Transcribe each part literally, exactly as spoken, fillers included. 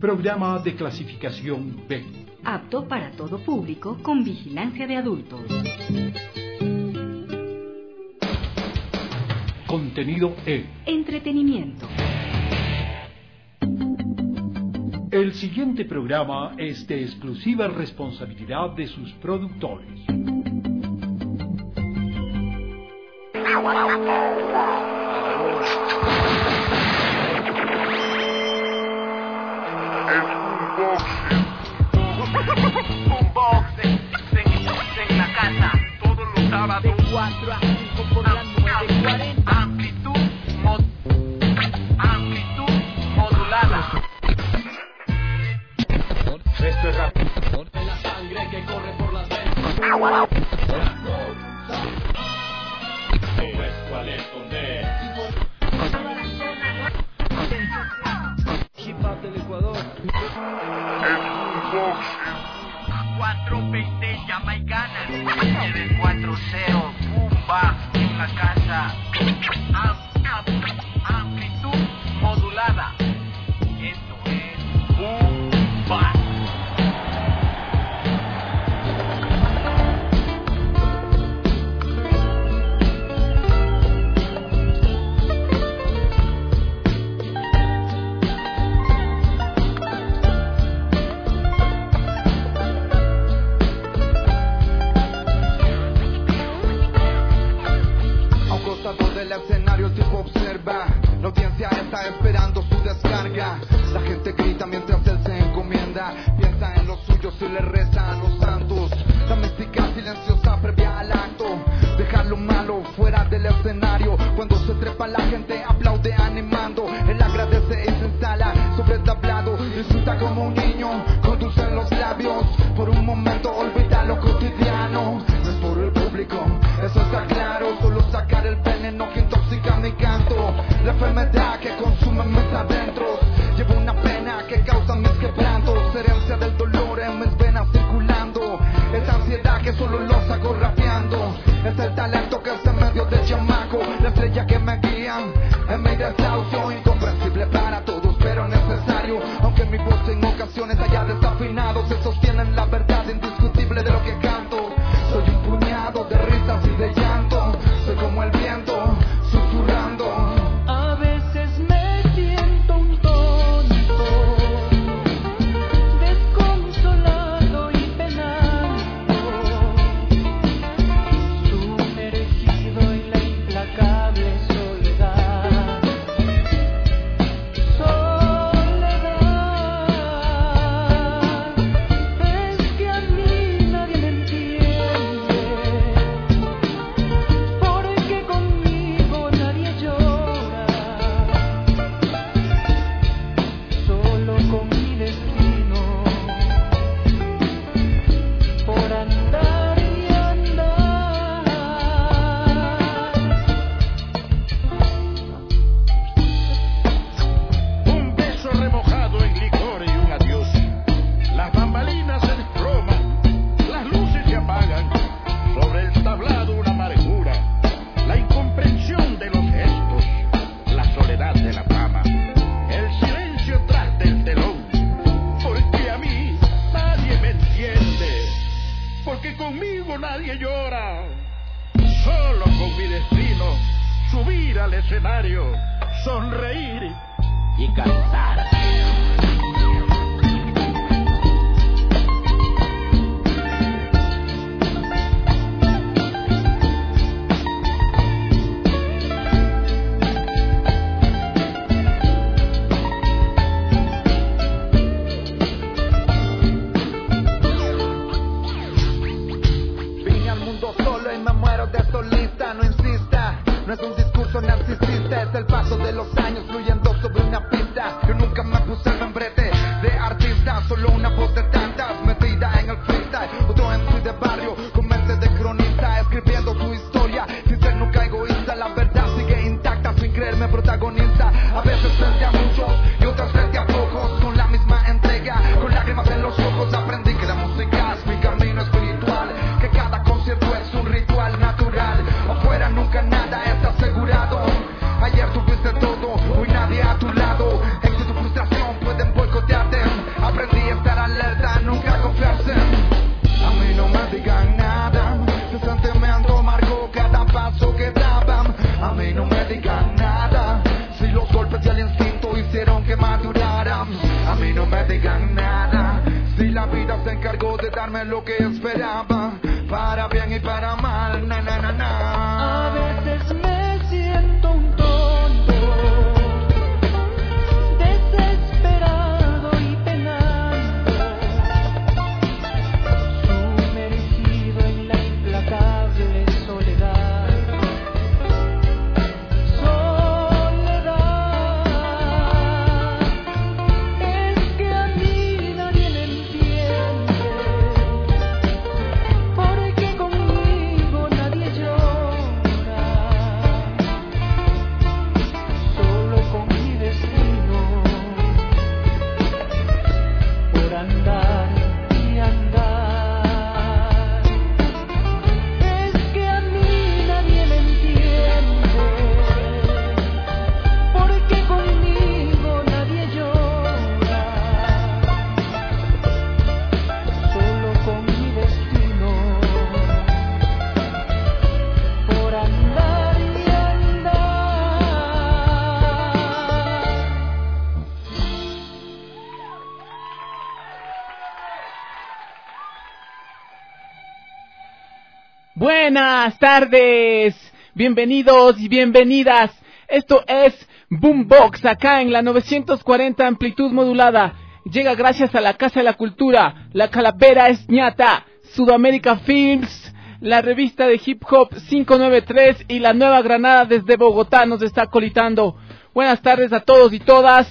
Programa de clasificación B. Apto para todo público con vigilancia de adultos. Contenido E. Entretenimiento. El siguiente programa es de exclusiva responsabilidad de sus productores. Un boxing en la casa todos los sábados de cuatro a cinco por las nueve cuarenta. Amplitud, mod, amplitud modulada. Esto es rap. La sangre que corre por las venas. ¿Cuál es donde? Hip hop del Ecuador. cuatro veinte jamaicana. nueve cuatro cero Pumba en la casa. Am, am, amplitud modulada. Esto es Pumba. Del escenario el tipo observa, la audiencia está esperando su descarga. La gente grita mientras él se encomienda, piensa en los suyos y le reza a los santos. La mística silenciosa previa al acto, dejar lo malo fuera del escenario. Cuando se trepa la gente aplaude animando, él agradece y se instala sobre el tablado. Disfruta como un niño con dulce en los labios, por un momento olvida lo cotidiano. No es por el público, eso está claro, solo sacar el veneno que intoxica mi canto. La enfermedad que consume mis adentros, llevo una pena que causa mis quebrantos, herencia del dolor en mis venas circulando. Esa ansiedad que solo los hago rapeando, es el talento que es en medio de chamaco, la estrella que me guían en mi desahucio, incomprensible para todos pero necesario. Aunque mi voz en ocasiones haya desafinado, se sostienen la verdad indiscutible de lo que canto. Soy un puñado de risas y de llanto, soy como el viento susurrando. A veces me siento un tonto, desconsolado y penando, sumergido en la implacable soledad. Soledad, es que a mí nadie me entiende, porque conmigo nadie llora, solo con mi destino, por andar y andar. Un beso remojado en licor y un adiós. Las bambalinas se desploman, las luces se apagan. Sobre el tablado una amargura, la incomprensión de los gestos, la soledad de la fama, el silencio tras del telón. Porque a mí nadie me entiende, porque conmigo nadie llora. Solo con mi destino, subir al escenario, sonreír y cantar. Vine al mundo solo y me muero de solista, no insista, no es un discurso narcisista, es el paso de los años fluyendo sobre una pista. Yo nunca me digan nada. Si la vida se encargó de darme lo que esperaba, para bien y para mal, na na na na. A veces me siento un tonto, desesperado y penando, sumergido en la implacable soledad. Soledad, es que a mí nadie me entiende, porque conmigo nadie llora, solo con mi destino, por andar y andar. Es que a mí nadie me entiende, porque conmigo nadie llora, solo con mi destino, por andar y andar. Buenas tardes, bienvenidos y bienvenidas. Esto es Boombox, acá en la novecientos cuarenta amplitud modulada. Llega gracias a la Casa de la Cultura, la Calavera es ñata, Sudamérica Films, la revista de hip hop quinientos noventa y tres y la Nueva Granada desde Bogotá nos está colitando. Buenas tardes a todos y todas.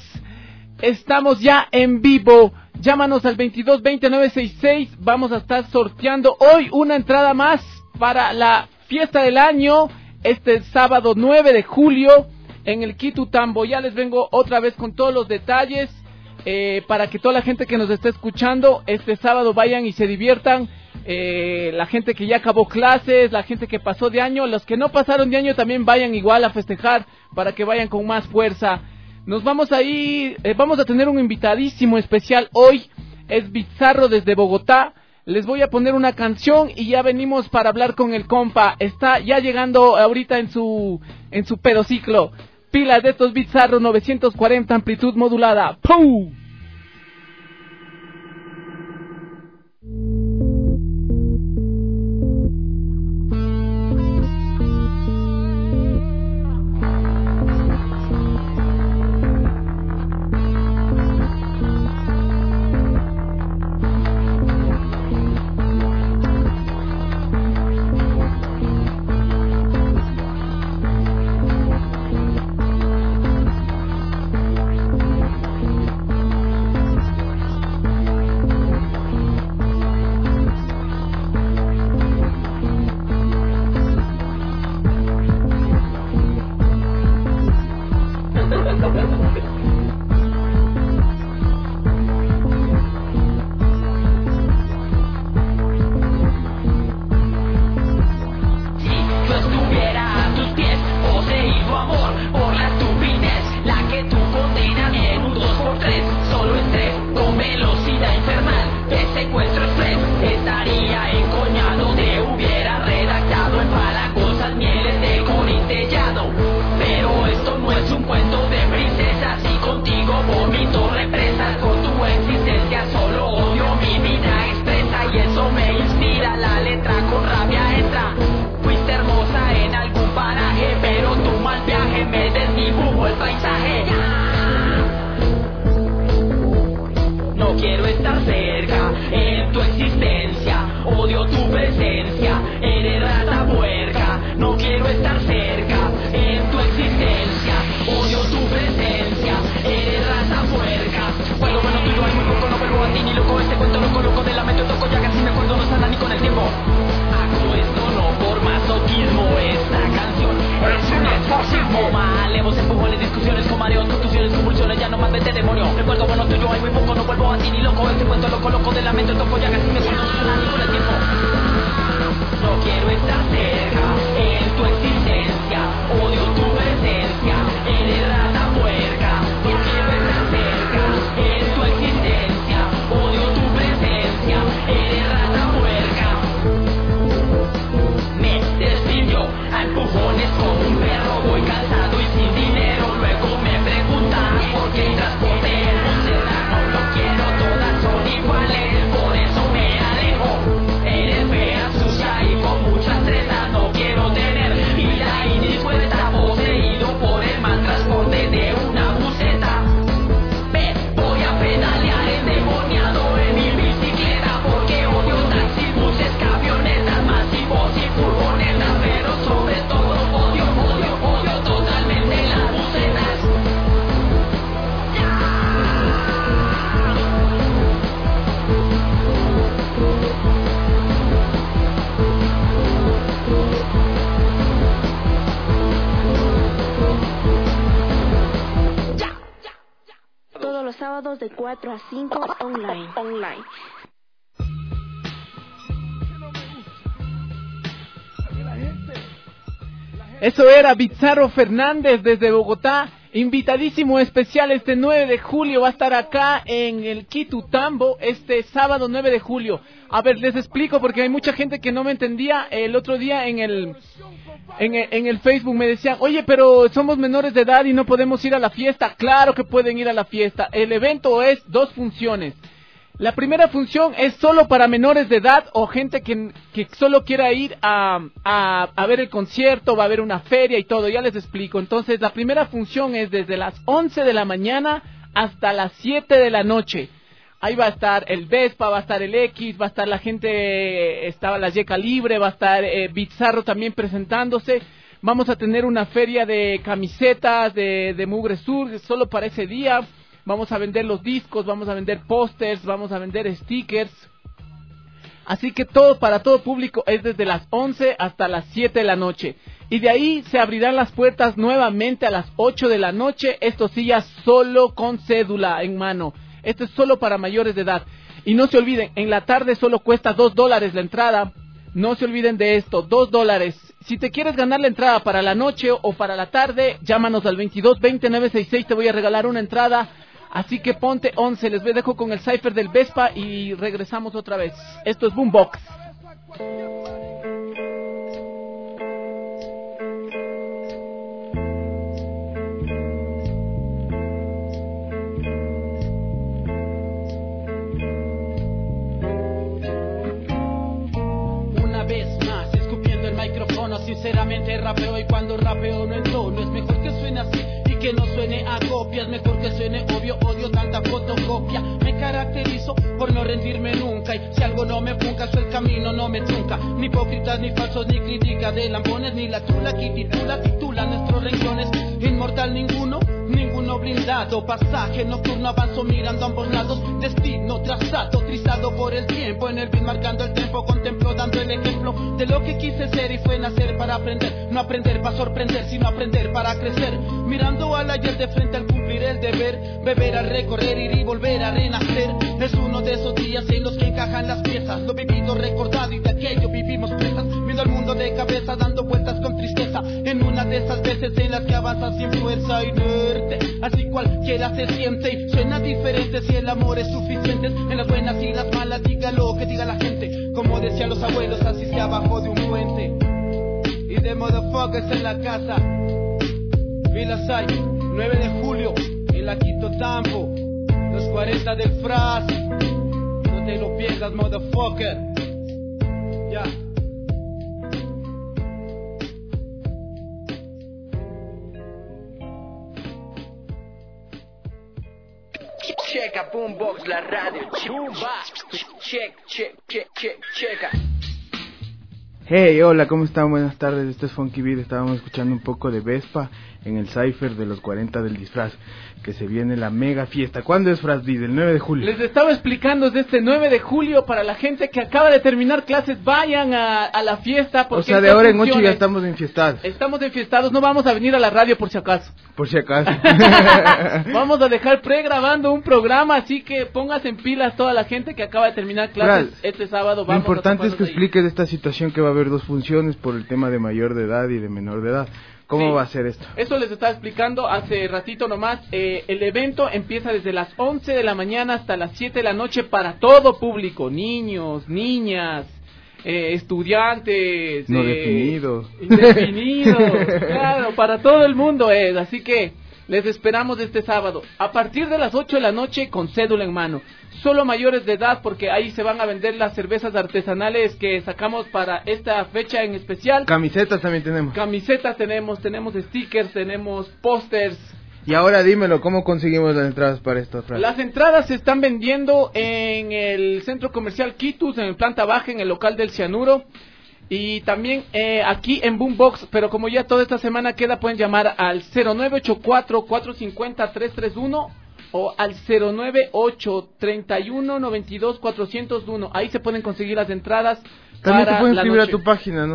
Estamos ya en vivo. Llámanos al veintidós veinte nueve sesenta y seis. Vamos a estar sorteando hoy una entrada más para la fiesta del año, este sábado nueve de julio en el Quitutambo. Ya les vengo otra vez con todos los detalles eh, para que toda la gente que nos esté escuchando este sábado vayan y se diviertan. Eh, la gente que ya acabó clases, la gente que pasó de año, los que no pasaron de año también vayan igual a festejar para que vayan con más fuerza. Nos vamos a ir, eh, vamos a tener un invitadísimo especial hoy, es Bizarro desde Bogotá. Les voy a poner una canción y ya venimos para hablar con el compa. Está ya llegando ahorita en su en su pedociclo. Pilas de estos Bizarro novecientos cuarenta amplitud modulada. ¡Pum! Quiero sábados de cuatro a cinco online. Online. Eso era Bizarro Fernández desde Bogotá, invitadísimo especial este nueve de julio, va a estar acá en el Quitutambo este sábado nueve de julio. A ver, les explico porque hay mucha gente que no me entendía el otro día en el en el, en el Facebook, me decían, oye, pero somos menores de edad y no podemos ir a la fiesta. Claro que pueden ir a la fiesta, el evento es dos funciones. La primera función es solo para menores de edad o gente que, que solo quiera ir a, a, a ver el concierto, va a haber una feria y todo, ya les explico. Entonces, la primera función es desde las once de la mañana hasta las siete de la noche. Ahí va a estar el Vespa, va a estar el X, va a estar la gente, estaba la Yeca Libre, va a estar eh, Bizarro también presentándose. Vamos a tener una feria de camisetas de, de Mugre Sur, solo para ese día. Vamos a vender los discos, vamos a vender pósters, vamos a vender stickers. Así que todo para todo público es desde las once hasta las siete de la noche. Y de ahí se abrirán las puertas nuevamente a las ocho de la noche. Esto sí ya solo con cédula en mano. Esto es solo para mayores de edad. Y no se olviden, en la tarde solo cuesta dos dólares la entrada. No se olviden de esto, dos dólares. Si te quieres ganar la entrada para la noche o para la tarde, llámanos al veintidós veinte nueve sesenta y seis, te voy a regalar una entrada. Así que ponte once, les dejo con el cipher del Vespa y regresamos otra vez. Esto es Boombox. Una vez más, escupiendo el micrófono, sinceramente rapeo y cuando rapeo no entono, es mejor que suene así. Que no suene a copias, mejor que suene obvio, odio tanta fotocopia. Me caracterizo por no rendirme nunca. Y si algo no me funca, el camino no me trunca. Ni hipócritas, ni falsos, ni crítica de lambones, ni la chula que titula, titula nuestros renglones. Inmortal ninguno, ninguno blindado. Pasaje nocturno, avanzo mirando a ambos lados. Destino trazado, trizado por el tiempo. En el beat marcando el tempo, contemplo dando el ejemplo de lo que quise ser y fue nacer para aprender. No aprender para sorprender, sino aprender para crecer. Mirando al ayer de frente al cumplir el deber, beber al recorrer, ir y volver a renacer. Es uno de esos días en los que encajan las piezas. Lo vivido, recordado y de aquello vivimos presas. Viendo el mundo de cabeza, dando vueltas con tristeza. En una de esas veces en las que avanzas sin fuerza, inerte. Así cualquiera se siente y suena diferente si el amor es suficiente. En las buenas y las malas, diga lo que diga la gente. Como decían los abuelos, así se abajo de un puente. Y de motherfuckers en la casa. Vilas hay, nueve de julio, en la Quitutambo, los cuarenta del Fras. No te lo pierdas, motherfucker. Ya. Yeah. Checa Boombox, la radio. Check, check, check, check, checa. Hey, hola, ¿cómo están? Buenas tardes, este es Funky Beat. Estábamos escuchando un poco de Vespa en el cipher de los cuarenta del disfraz, que se viene la mega fiesta. ¿Cuándo es Fras Beat? El nueve de julio. Les estaba explicando desde este nueve de julio para la gente que acaba de terminar clases, vayan a, a la fiesta. O sea, de ahora en ocho ya estamos enfiestados. Estamos enfiestados, no vamos a venir a la radio por si acaso. Por si acaso. Vamos a dejar pregrabando un programa, así que póngase en pilas toda la gente que acaba de terminar clases. Fras, este sábado vamos. Lo importante a es que expliques esta situación que va a haber dos funciones por el tema de mayor de edad y de menor de edad. ¿Cómo sí va a ser esto? Eso les estaba explicando hace ratito nomás. Eh, el evento empieza desde las once de la mañana hasta las siete de la noche para todo público. Niños, niñas, eh, estudiantes. No eh, definidos. Indefinidos, claro, para todo el mundo es. Así que les esperamos este sábado. A partir de las ocho de la noche con cédula en mano. Solo mayores de edad porque ahí se van a vender las cervezas artesanales que sacamos para esta fecha en especial. Camisetas también tenemos. Camisetas tenemos, tenemos stickers, tenemos pósters. Y ahora dímelo, ¿cómo conseguimos las entradas para esto? Fran? Las entradas se están vendiendo en el centro comercial Quitus, en el planta baja, en el local del Cianuro. Y también eh, aquí en Boombox, pero como ya toda esta semana queda, pueden llamar al cero nueve ocho cuatro, cuatro cinco cero, tres tres uno o al cero nueve ocho, tres uno, nueve dos, cuatro cero uno. Ahí se pueden conseguir las entradas. También para te pueden la escribir noche. a tu página, ¿no?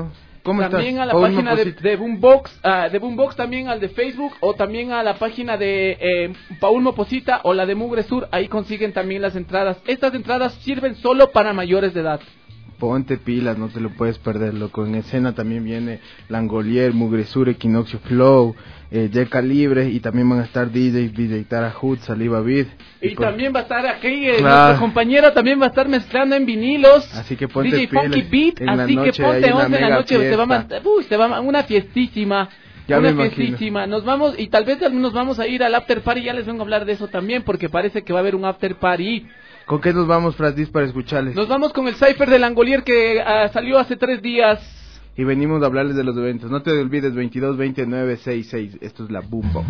¿Cómo también estás? a la Paul página de, Moposita. de Boombox, uh, de Boombox, también al de Facebook, o también a la página de eh, Paul Moposita o la de Mugre Sur. Ahí consiguen también las entradas. Estas entradas sirven solo para mayores de edad. Ponte pilas, no te lo puedes perder, loco. En escena también viene Langolier, Mugresur, Equinoccio Flow, eh, Yeka Libre, y también van a estar D J, D J Tara Hood, Saliva Beat. Y, y por... también va a estar aquí, eh, claro. nuestro compañero también va a estar mezclando en vinilos. Así que ponte D J Funky pilas. Beat, así que ponte once en la noche, te va a mandar, uy, te va a una fiestísima. Ya una me fiestísima. Nos vamos, y tal vez nos vamos a ir al after party, ya les vengo a hablar de eso también, porque parece que va a haber un after party. ¿Con qué nos vamos, Frasdis, para escucharles? Nos vamos con el Cypher de Langolier que uh, salió hace tres días. Y venimos a hablarles de los eventos. No te olvides, veintidós veinte nueve sesenta y seis. Esto es la Boombox.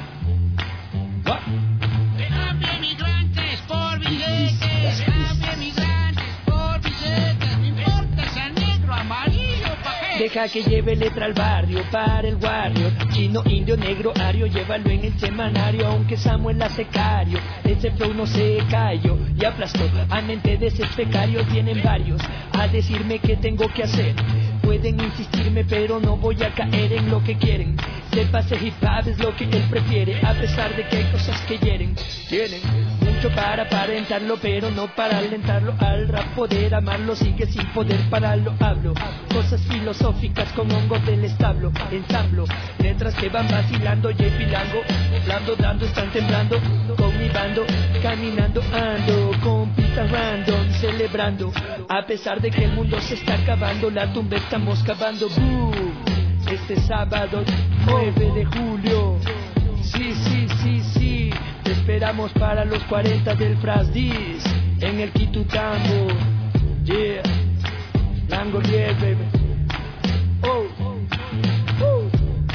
Deja que lleve letra al barrio para el warrior. Chino, indio, negro, ario, llévalo en el semanario. Aunque Samuel hace cario, ese flow no se cayó y aplastó a mente de ese pecario. Vienen varios a decirme qué tengo que hacer. Pueden insistirme pero no voy a caer en lo que quieren. Sépase hip hop es lo que él prefiere. A pesar de que hay cosas que hieren. Tienen mucho para aparentarlo pero no para alentarlo. Al rap poder amarlo sigue sin poder pararlo. Hablo cosas filosóficas con hongos del establo. Ensamblo letras que van vacilando y pilango. Hablando, dando, están temblando. Con mi bando, caminando ando. Con pistas random, celebrando. A pesar de que el mundo se está acabando, la tumba estamos cavando. Boom. Este sábado nueve de julio. Sí, sí, sí, sí. Te esperamos para los cuarenta del Frasdis. En el Quitutambo. Yeah. Langolier, baby. Oh. Oh.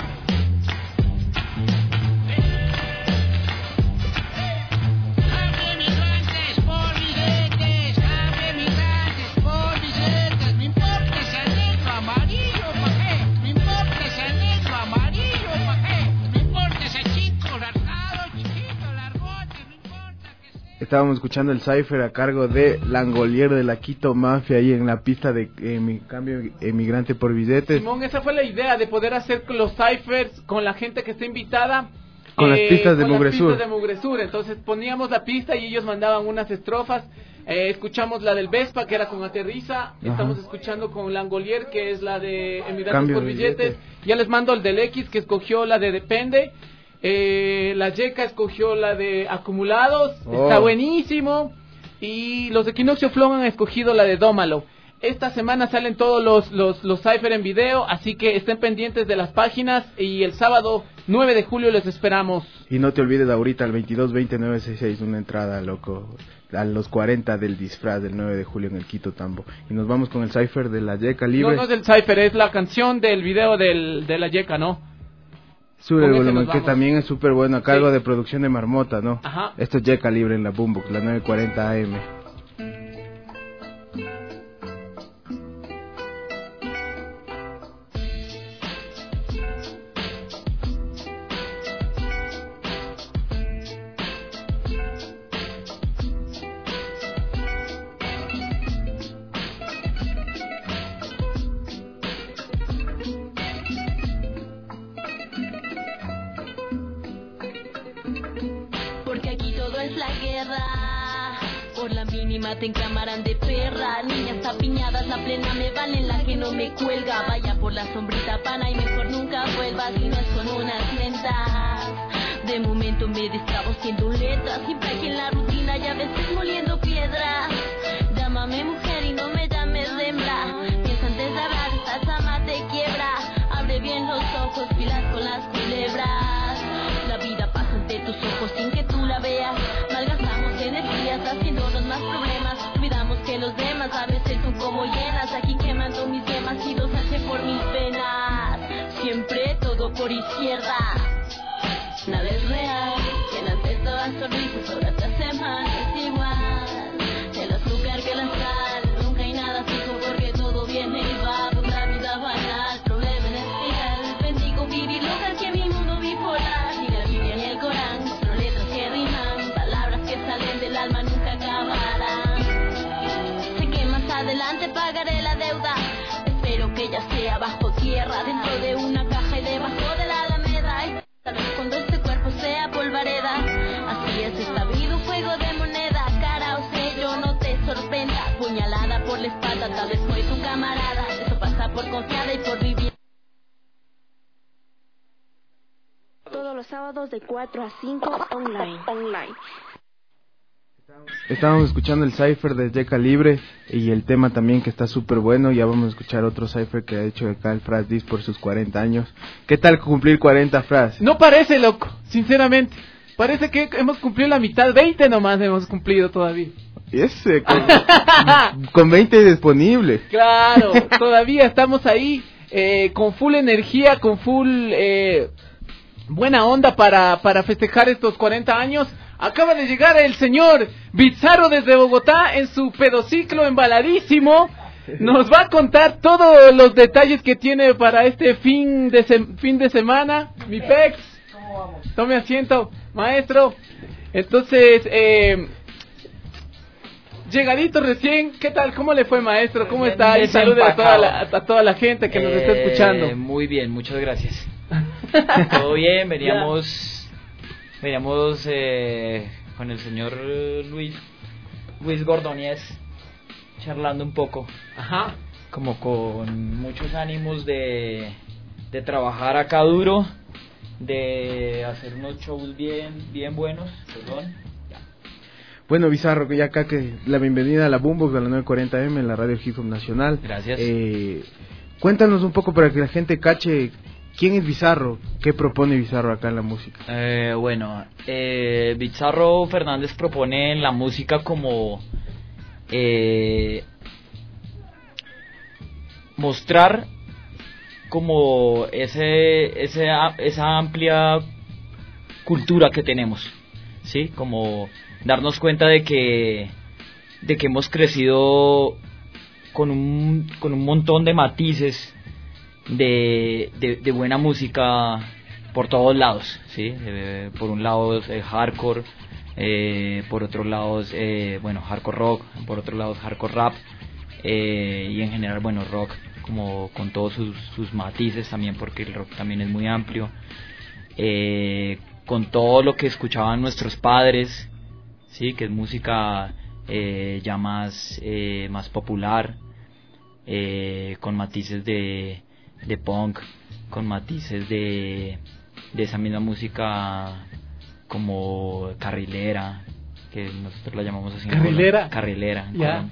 Estábamos escuchando el Cypher a cargo de Langolier de la Quito Mafia ahí en la pista de eh, mi cambio emigrante por billetes. Simón, esa fue la idea de poder hacer los Cyphers con la gente que está invitada. Con eh, las pistas de Mugresur. Con las pistas de Mugresur. Entonces poníamos la pista y ellos mandaban unas estrofas. Eh, escuchamos la del Vespa, que era con Aterriza. Ajá. Estamos escuchando con Langolier, que es la de Emigrantes Cambio por billetes. billetes. Ya les mando el del X, que escogió la de Depende. Eh, la Yeka escogió la de Acumulados. Oh. Está buenísimo. Y los de Equinoccio Flow han escogido la de Dómalo. Esta semana salen todos los, los, los Cypher en video, así que estén pendientes de las páginas. Y el sábado nueve de julio les esperamos. Y no te olvides ahorita, el veintidós veinte nueve sesenta y seis, una entrada, loco, a los cuarenta del disfraz del nueve de julio en el Quito Tambo. Y nos vamos con el Cypher de la Yeka Libre. No, no es el Cypher, es la canción del video del, de la Yeka, ¿no? Sube el volumen, que también es súper bueno, a cargo sí. de producción de Marmota, ¿no? Ajá. Esto es Yeka Libre en la Boombox, la nueve cuarenta A M. Te encamaran de perra, niñas apiñadas, la plena me vale, la que no me cuelga. Vaya por la sombrita pana y mejor nunca vuelvas, y no es con unas lentas. De momento me destrabo siendo letras, siempre aquí en la rutina y a veces moliendo piedras. Llámame mujer y no me llames hembra, piensa antes de hablar, esta chama te quiebra. Abre bien los ojos, pilas con las culebras. La vida pasa ante tus ojos sin que tú la veas. Malgastamos energías haciéndonos más problemas. Olvidamos que los demás a veces son como llenas. Aquí quemando mis yemas y dos hace por mis venas. Siempre todo por izquierda. Nada es real. Quien antes daba sonrisas ahora te hace mal. Es igual. El azúcar que la sal. Nunca hay nada fijo porque todo viene y va. Por la vida banal. Problema en espiral. Bendigo vivir local que mi mundo bipolar. Ni la Biblia ni el Corán. Solo letras que riman. Palabras que salen del alma nunca acabarán. Sé que más adelante pagaré la deuda. Espero que ya sea bajo tierra, dentro de una caja y debajo de la alameda. Tal vez cuando este cuerpo sea polvareda, así es esta vida, un juego de moneda, cara o sello, no te sorprenda, puñalada por la espalda, tal vez fue tu camarada, eso pasa por confiada y por vivir. Todos los sábados de cuatro a cinco online. Online. Estábamos escuchando el cipher de Yeca Libre y el tema también que está súper bueno. Ya vamos a escuchar otro cipher que ha hecho acá el Fras Diz por sus cuarenta años. ¿Qué tal cumplir cuarenta, Fras? No parece, loco, sinceramente. Parece que hemos cumplido la mitad, veinte nomás hemos cumplido todavía. Ese, con, con veinte disponibles. Claro, todavía estamos ahí eh, con full energía, con full eh, buena onda para, para festejar estos cuarenta años. Acaba de llegar el señor Bizarro desde Bogotá en su pedociclo embaladísimo. Nos va a contar todos los detalles que tiene para este fin de se- fin de semana. Mi pex, tome asiento, maestro. Entonces, eh, llegadito recién, ¿qué tal? ¿Cómo le fue, maestro? ¿Cómo está? Y salude a toda la, a toda la gente que nos está escuchando. Eh, muy bien, muchas gracias. Todo bien, veníamos... Veníamos eh, con el señor Luis Luis Gordóñez charlando un poco. Ajá. Como con muchos ánimos de, de trabajar acá duro, de hacer unos shows bien bien buenos. Perdón. Bueno, Bizarro, que ya acá que la bienvenida a la Boombox de la nueve cuarenta eme en la radio Hip Hop Nacional. Gracias. Eh, cuéntanos un poco para que la gente cache quién es Bizarro, qué propone Bizarro acá en la música. Eh, bueno, eh, Bizarro Fernández propone en la música como eh, mostrar como ese, ese esa amplia cultura que tenemos, sí, como darnos cuenta de que de que hemos crecido con un con un montón de matices de, de, de buena música por todos lados, ¿sí? Eh, por un lado eh, hardcore, eh, por otro lado eh, bueno, hardcore rock, por otro lado hardcore rap, eh, y en general, bueno, rock como con todos sus, sus matices también, porque el rock también es muy amplio, eh, con todo lo que escuchaban nuestros padres, sí, que es música eh, ya más, eh, más popular, eh, con matices de de punk, con matices de, de esa misma música como carrilera, que nosotros la llamamos así. ¿Carrilera? En carrilera. En yeah.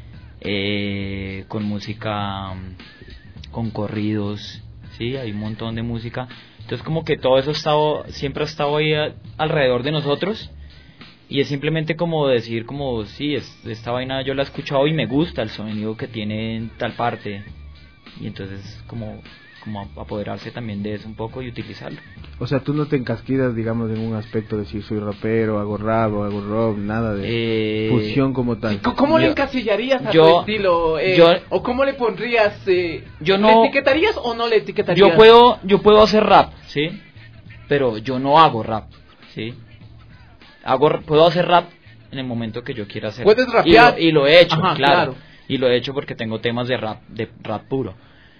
eh, con música, con corridos, sí, hay un montón de música. Entonces como que todo eso ha estado, siempre ha estado ahí a, alrededor de nosotros, y es simplemente como decir como, sí, es, esta vaina yo la he escuchado y me gusta el sonido que tiene en tal parte. Y entonces como como apoderarse también de eso un poco y utilizarlo. O sea, tú no te encasquidas, digamos, en un aspecto de decir soy rapero, hago rap o hago rock, nada de eh, fusión como tal. ¿Cómo yo, le encasillarías a yo, tu estilo? Eh, yo, ¿O cómo le pondrías? Eh, yo no, ¿Le etiquetarías o no le etiquetarías? Yo puedo, yo puedo hacer rap, ¿sí? Pero yo no hago rap, ¿sí? Hago, puedo hacer rap en el momento que yo quiera hacer. ¿Puedes rapear? Y lo, y lo he hecho, Ajá, claro, claro. Y lo he hecho porque tengo temas de rap, de rap puro.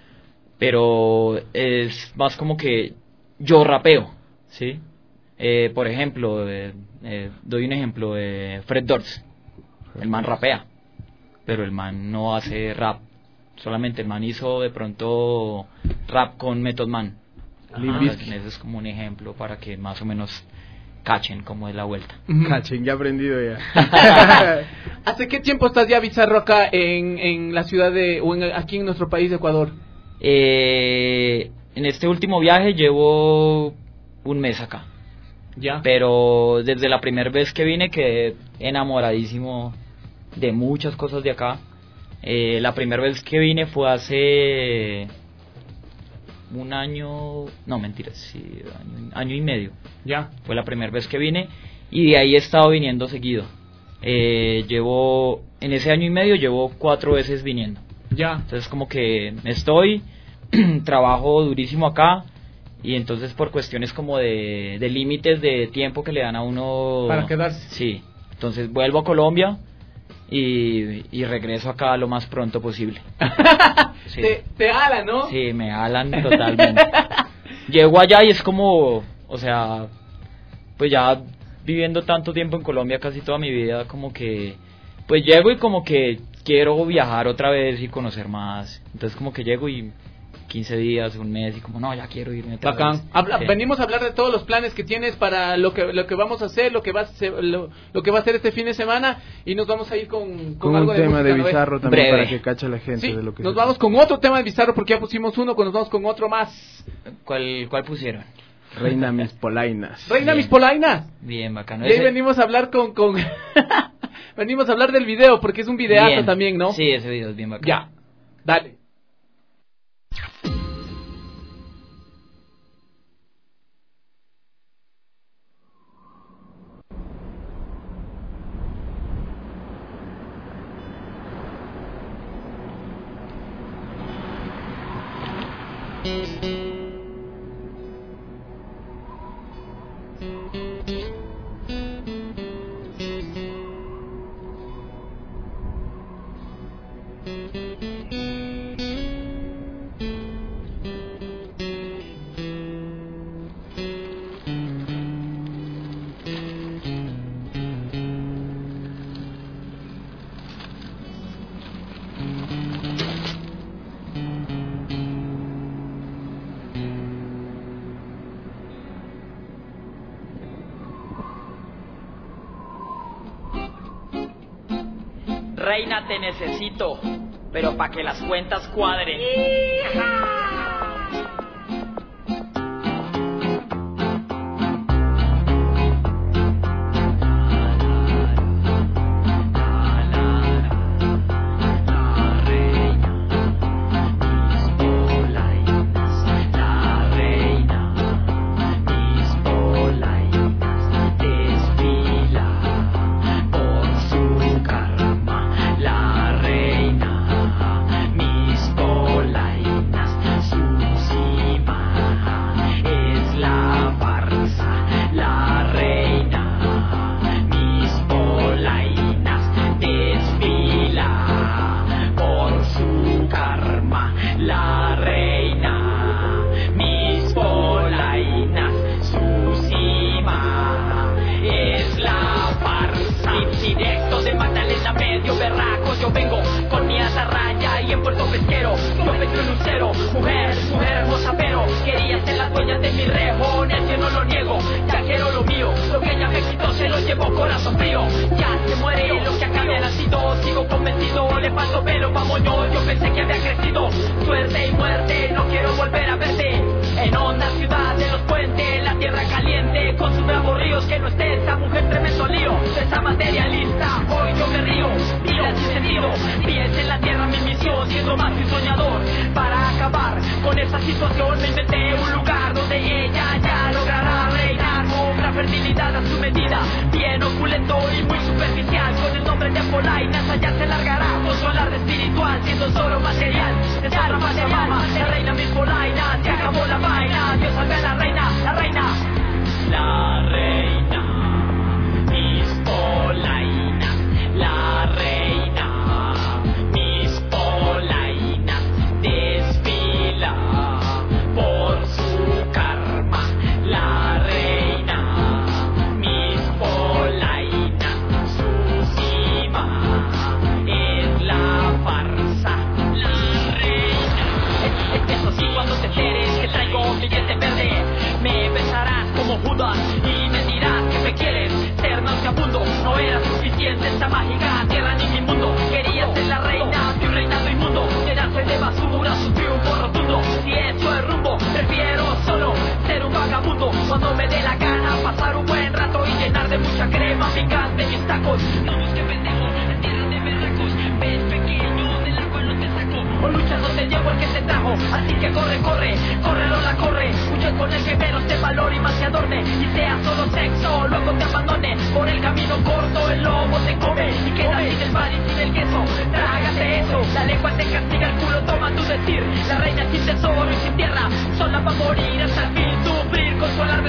Pero es más como que yo rapeo, ¿sí? Eh, por ejemplo, eh, eh, doy un ejemplo de Fred Durst. El man rapea, pero el man no hace rap. Solamente el man hizo de pronto rap con Method Man. Ese es como un ejemplo para que más o menos cachen cómo es la vuelta. Cachen, ya he aprendido ya. ¿Hace qué tiempo estás ya, Bizarro, acá en, en la ciudad de, o en, aquí en nuestro país de Ecuador? Eh, en este último viaje llevo un mes acá. Ya. Pero desde la primera vez que vine quedé enamoradísimo de muchas cosas de acá. Eh, la primera vez que vine fue hace un año, no mentiras, sí, año, año y medio. Ya. Fue la primera vez que vine y de ahí he estado viniendo seguido. Eh, llevo, en ese año y medio llevo cuatro veces viniendo. Ya. Entonces como que estoy, trabajo durísimo acá, y entonces por cuestiones como de, de límites de tiempo que le dan a uno para quedarse. Sí, entonces vuelvo a Colombia y, y regreso acá lo más pronto posible. Sí. Te, te jalan, ¿no? Sí, me jalan totalmente. Llego allá y es como, o sea, pues ya viviendo tanto tiempo en Colombia, casi toda mi vida, como que, pues llego y como que quiero viajar otra vez y conocer más. Entonces como que llego y quince días, un mes y como no, ya quiero irme otra Bacán. vez. Habla, Sí. Venimos a hablar de todos los planes que tienes para lo que lo que vamos a hacer, lo que va a ser, lo, lo que va a hacer este fin de semana y nos vamos a ir con, con, Con algo un tema de, de música, ¿no ves? Bizarro también Breve. para que cache la gente Sí, de lo que nos se vamos con otro tema de Bizarro porque ya pusimos uno, pues nos vamos con otro más. ¿Cuál, cuál pusieron? Reina Mis Polainas. Reina Bien. Mis Polainas. Bien, bacano. Y ahí Ese- venimos a hablar con, con venimos a hablar del video porque es un videazo Bien. también, ¿no? Sí, ese video es bien bacano. Ya. Dale. Reina, te necesito, pero para que las cuentas cuadren.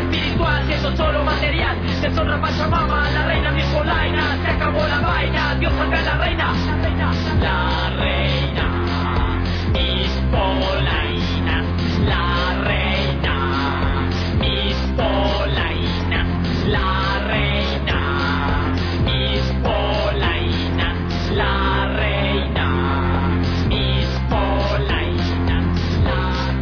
Deshonra Pachamama, la reina mis polainas, se acabó la vaina, Dios acá la reina, la reina, mis polainas, la reina, mis polainas, la reina, mis polainas, la reina, mis polainas, la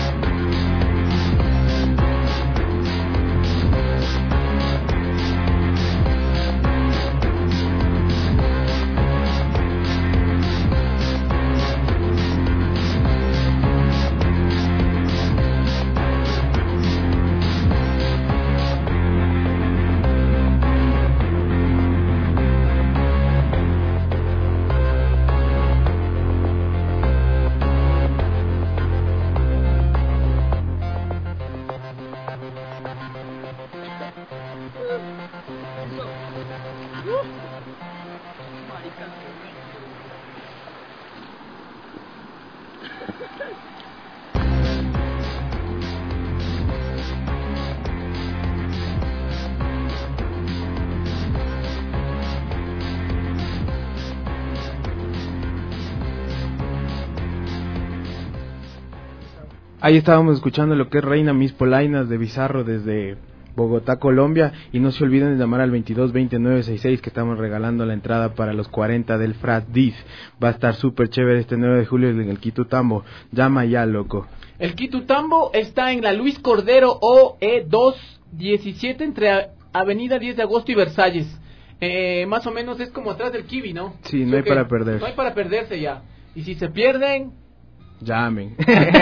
Ahí estábamos escuchando lo que es Reina Mis Polainas de Bizarro desde Bogotá, Colombia. Y no se olviden de llamar al veintidós veinte nueve sesenta y seis que estamos regalando la entrada para los cuarenta del Frasdis. Va a estar súper chévere este nueve de julio en el Quitutambo. Llama ya, loco. El Quitutambo está en la Luis Cordero O E doscientos diecisiete entre Avenida diez de agosto y Versalles. Eh, más o menos es como atrás del Kiwi, ¿no? Sí, no hay para perderse. No hay para perderse ya. Y si se pierden... llamen.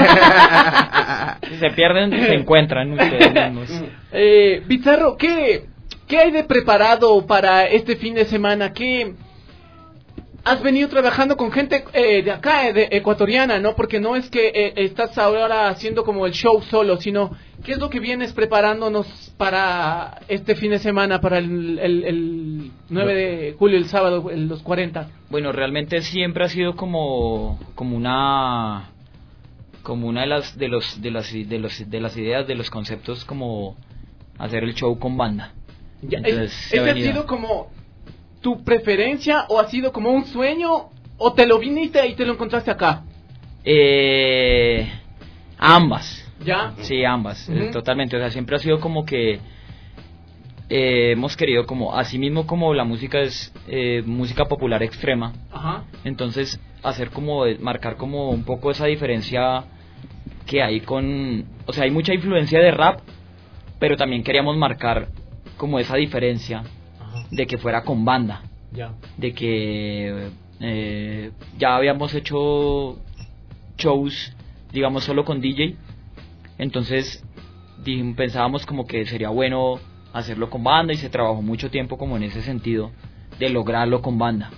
Si se pierden, se encuentran ustedes mismos. Eh, Bizarro, ¿qué, ¿qué hay de preparado para este fin de semana? ¿Qué has venido trabajando con gente eh, de acá, de ecuatoriana, no? Porque no es que eh, estás ahora haciendo como el show solo, sino ¿qué es lo que vienes preparándonos para este fin de semana, para el, el, el nueve de julio, el sábado, el, los cuarenta? Bueno, realmente siempre ha sido como como una como una de las de los de las de los de las ideas, de los conceptos, como hacer el show con banda. Ya, Entonces, ¿ese ha sido como tu preferencia o ha sido como un sueño o te lo viniste y te lo encontraste acá? Eh, ambas. ¿Ya? Sí, ambas, Uh-huh. eh, totalmente. O sea, siempre ha sido como que eh, hemos querido, como así mismo como la música es eh, música popular extrema. Ajá. Entonces hacer como marcar como un poco esa diferencia que hay con, o sea, hay mucha influencia de rap, pero también queríamos marcar como esa diferencia. Ajá. De que fuera con banda. Ya. De que eh, ya habíamos hecho shows, digamos, solo con D J. Entonces dijimos, pensábamos como que sería bueno hacerlo con banda, y se trabajó mucho tiempo como en ese sentido de lograrlo con banda.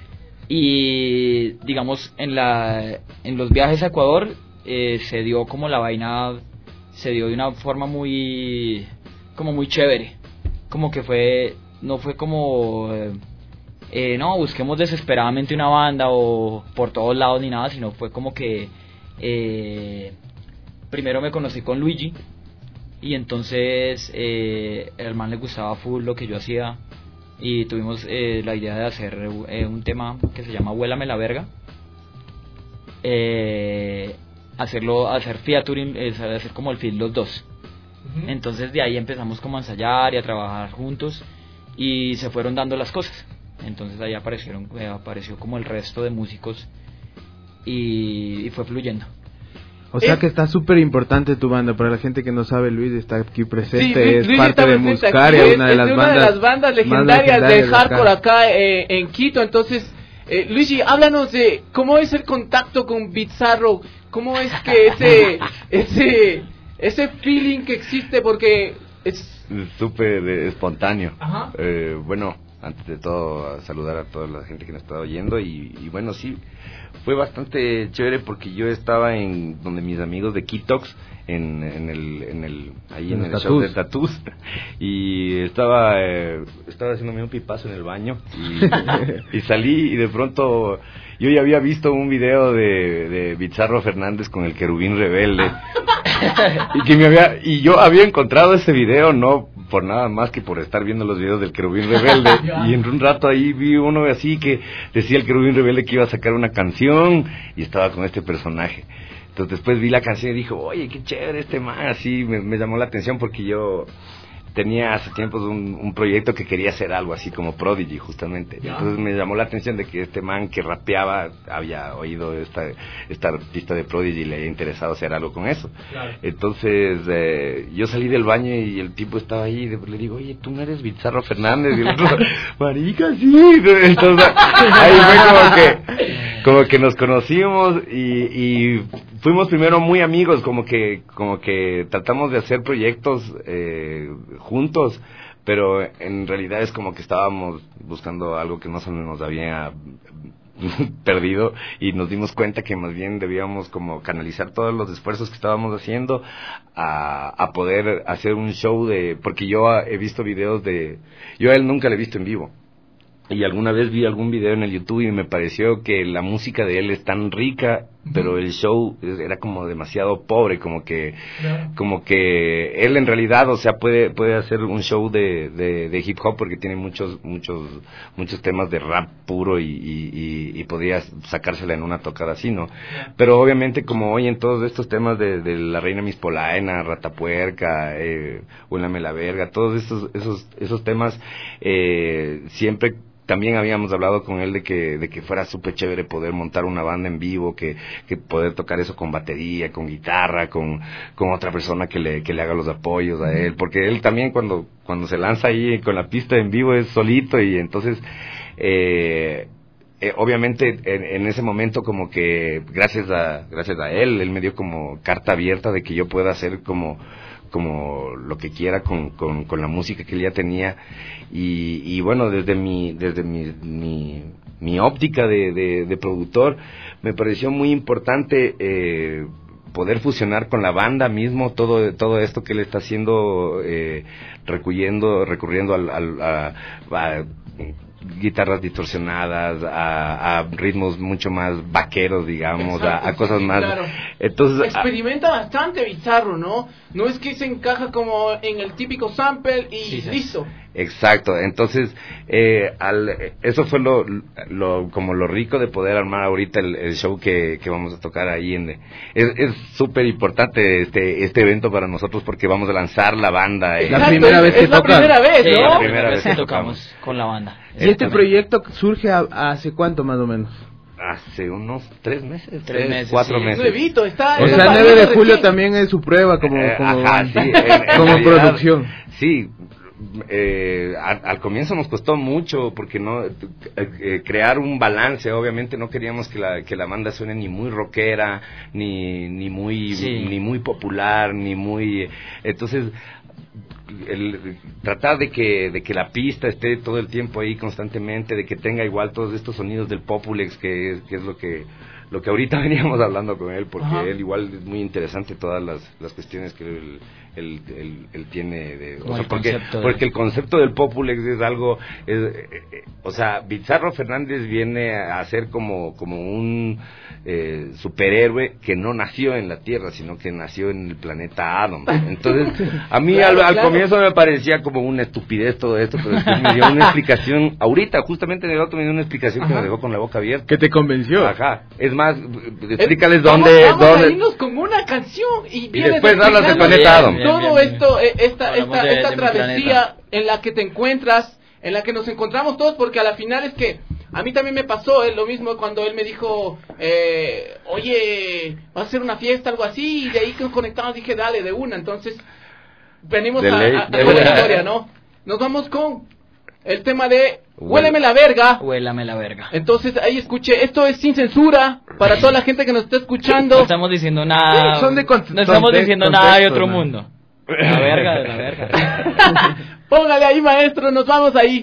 Y digamos, en la en los viajes a Ecuador eh, se dio como la vaina, se dio de una forma muy como muy chévere, como que fue, no fue como eh, eh, no busquemos desesperadamente una banda o por todos lados ni nada, sino fue como que eh, primero me conocí con Luigi, y entonces eh, el man le gustaba full lo que yo hacía, y tuvimos eh, la idea de hacer eh, un tema que se llama Huélame la verga, eh, hacerlo, hacer featuring, eh, hacer como el feat los dos. Uh-huh. Entonces de ahí empezamos como a ensayar y a trabajar juntos, y se fueron dando las cosas. Entonces ahí aparecieron, eh, apareció como el resto de músicos, y, y fue fluyendo. O sea que está súper importante tu banda. Para la gente que no sabe, Luis está aquí presente, sí, Luis, es Luis parte de Muscaria, es, una, de, es las de una bandas, de las bandas legendarias, legendarias de hardcore acá, acá eh, en Quito. Entonces, eh, Luigi, háblanos de cómo es el contacto con Bizarro, cómo es que ese ese ese feeling que existe, porque es súper eh, espontáneo. Ajá. Eh, bueno, antes de todo, saludar a toda la gente que nos está oyendo, y, y bueno, sí, fue bastante chévere porque yo estaba en donde mis amigos de Kitox, en, en el, en el, ahí en, en el tattoos. Show de Tattoos, y estaba, eh, estaba haciéndome un pipazo en el baño, y, y salí, y de pronto yo ya había visto un video de, de Bizarro Fernández con el Querubín Rebelde, y que me había, y yo había encontrado ese video no por nada más que por estar viendo los videos del Querubín Rebelde. Y en un rato ahí vi uno así que decía el Querubín Rebelde que iba a sacar una canción y estaba con este personaje. Entonces después vi la canción y dije, oye, qué chévere este man, así me, me llamó la atención porque yo tenía hace tiempos un, un proyecto que quería hacer algo así como Prodigy justamente. Ya. Entonces me llamó la atención de que este man que rapeaba había oído esta, esta artista de Prodigy y le había interesado hacer algo con eso. Claro. Entonces eh, yo salí del baño y el tipo estaba ahí y le digo, oye, ¿tú no eres Bizarro Fernández? Y el otro, marica, sí. Entonces ahí fue como que, como que nos conocimos y, y fuimos primero muy amigos, como que, como que tratamos de hacer proyectos eh, juntos, pero en realidad es como que estábamos buscando algo que no se nos había perdido y nos dimos cuenta que más bien debíamos como canalizar todos los esfuerzos que estábamos haciendo a, a poder hacer un show de, porque yo he visto videos de, yo a él nunca le he visto en vivo. Y alguna vez vi algún video en el YouTube y me pareció que la música de él es tan rica, pero el show era como demasiado pobre, como que, Claro. como que él en realidad, o sea, puede, puede hacer un show de, de, de hip hop porque tiene muchos, muchos, muchos temas de rap puro y, y, y, y podría sacársela en una tocada así, ¿no? Pero obviamente como hoy en todos estos temas de, de la Reina Mispolaina, Ratapuerca, eh, Huélame la Verga, todos esos, esos, esos temas, eh, siempre también habíamos hablado con él de que de que fuera súper chévere poder montar una banda en vivo, que, que poder tocar eso con batería, con guitarra, con, con otra persona que le, que le haga los apoyos a él, porque él también cuando, cuando se lanza ahí con la pista en vivo es solito y entonces eh, eh, obviamente en, en ese momento como que gracias a, gracias a él, él me dio como carta abierta de que yo pueda hacer como como lo que quiera con, con, con la música que él ya tenía y, y bueno, desde mi desde mi, mi, mi óptica de, de, de productor me pareció muy importante eh, poder fusionar con la banda mismo todo todo esto que él está haciendo, eh, recurriendo recurriendo al, al a, a guitarras distorsionadas, a, a ritmos mucho más vaqueros, digamos, a, a cosas sí, más. claro. Entonces, experimenta a, bastante Bizarro, ¿no? No es que se encaja como en el típico sample y Sí, sí. listo. Exacto, entonces eh, al, eso fue lo, lo como lo rico de poder armar ahorita el, el show que, que vamos a tocar ahí en es súper importante este este evento para nosotros porque vamos a lanzar la banda. La primera vez que es la tocan. primera vez, Sí, ¿no? la primera vez que tocamos con la banda. ¿Y este proyecto surge a- hace cuánto más o menos? Hace unos tres meses, Tres tres, meses, cuatro sí. meses. Nuevito, está. O está sea, el saliendo nueve de recién. julio también es su prueba como, Eh, como, ajá, sí, en- en como realidad, producción. Sí, eh, al, al comienzo nos costó mucho porque no eh, eh, crear un balance, obviamente no queríamos que la que la banda suene ni muy rockera, ni ni muy Sí. ni muy popular, ni muy entonces el, tratar de que de que la pista esté todo el tiempo ahí constantemente, de que tenga igual todos estos sonidos del Populex que es, que es lo que lo que ahorita veníamos hablando con él, porque Ajá. él igual es muy interesante todas las, las cuestiones que él, él, él, él tiene de, Como o sea, el porque, concepto de- porque el concepto del Populex es algo es, eh, eh, o sea, Bizarro Fernández viene a ser como como un eh, superhéroe que no nació en la Tierra, sino que nació en el planeta Adam. Entonces, a mí Claro, al, al claro. comienzo me parecía como una estupidez todo esto, pero después me dio una explicación, ahorita, justamente en el otro me dio una explicación que me dejó con la boca abierta. ¿Qué te convenció? Ajá, es más, explícales Eh, dónde, vamos, vamos a dónde, irnos con una canción y, vienes después hablas del explicándole planeta Adam. Bien, todo bien, bien. esto, eh, esta, Hablamos esta, de- esta de mi travesía planeta. en la que te encuentras, en la que nos encontramos todos, porque a la final es que a mí también me pasó eh, lo mismo cuando él me dijo, eh, oye, vas a hacer una fiesta, algo así, y de ahí que nos conectamos dije, dale, de una, entonces venimos De a, ley, a- a de con la una. historia, ¿no? Nos vamos con el tema de Huéleme la verga. Huélame la verga. Entonces ahí escuché, esto es sin censura para toda la gente que nos está escuchando. No estamos diciendo nada. Sí, son de con- no estamos conte- diciendo nada de contexto, otro ¿no? mundo. La verga de la verga. Póngale ahí, maestro, nos vamos ahí.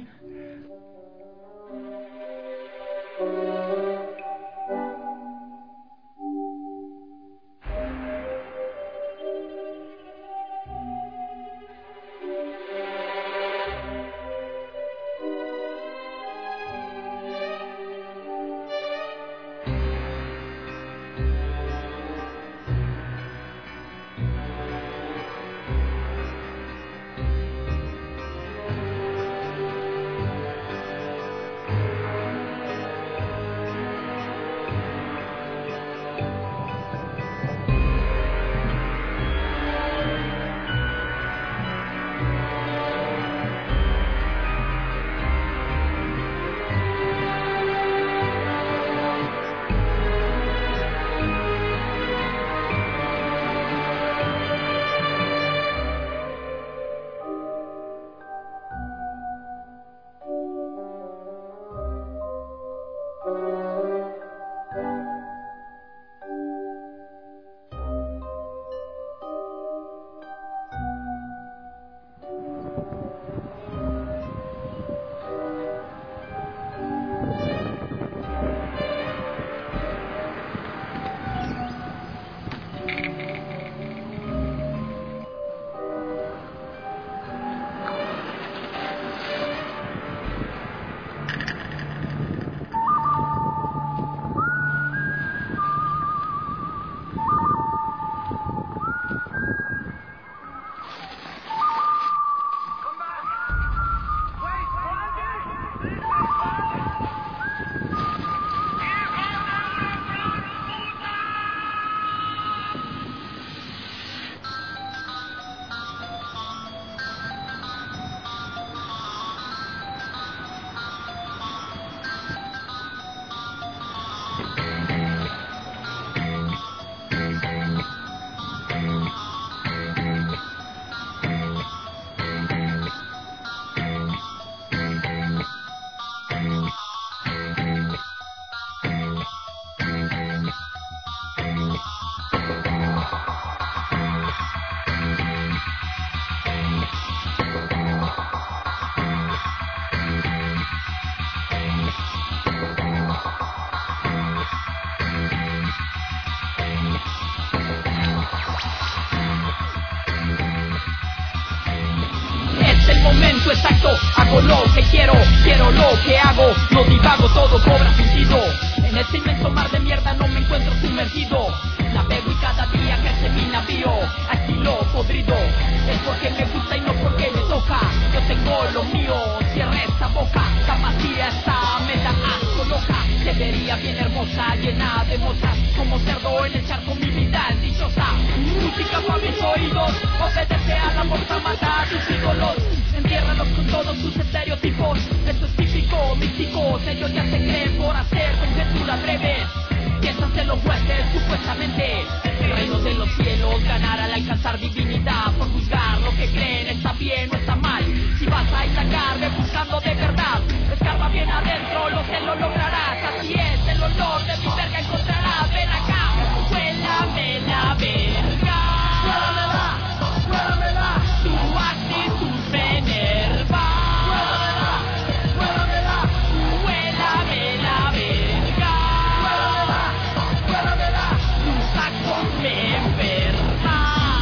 contacto, hago lo que quiero, quiero lo que hago, no divago, todo cobra sentido. En este inmenso mar de mierda no me encuentro sumergido. Navego y cada día crece mi navío, aquí lo podrido. Es porque me gusta y no porque me toca. Yo tengo lo mío, cierra esa boca. Está vacía esta meta, asco loca. Se vería bien hermosa, llena de mozas. Como cerdo en el charco, mi vida es dichosa. Música para mis oídos, obedece a la morsa, mata a tus ídolos. Entiérralos con todos sus estereotipos. Esto es típico, místicos, ellos ya se creen por hacer conjeturas breves. Piensan ser los jueces, supuestamente. El reino de los cielos, ganar al alcanzar divinidad. Por juzgar lo que creen, está bien o está mal. Si vas a indagar, buscando de verdad, escarba bien adentro, lo sé, lo lograrás. Así es, el olor de mi verga encontrarás. Ven acá, huélame la verga. Huélamela, huélamela. Tu actitud me enerva. Huélamela, huélamela. Huélame la verga. Huélamela, huélamela. Tus actos me enferman.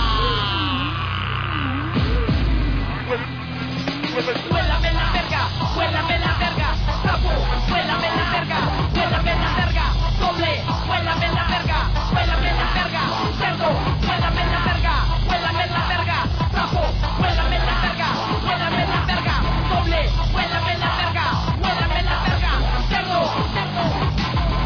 Huélame la verga, huélame la verga. Sapo, huélame la verga, huélame la verga. Doble, huélame la verga, huélame la verga. Cerdo, huélame la verga, huélame la verga. Sapo, huélame la verga, huélame la verga. Doble, huélame la verga, huélame la verga. Cerdo, cerdo.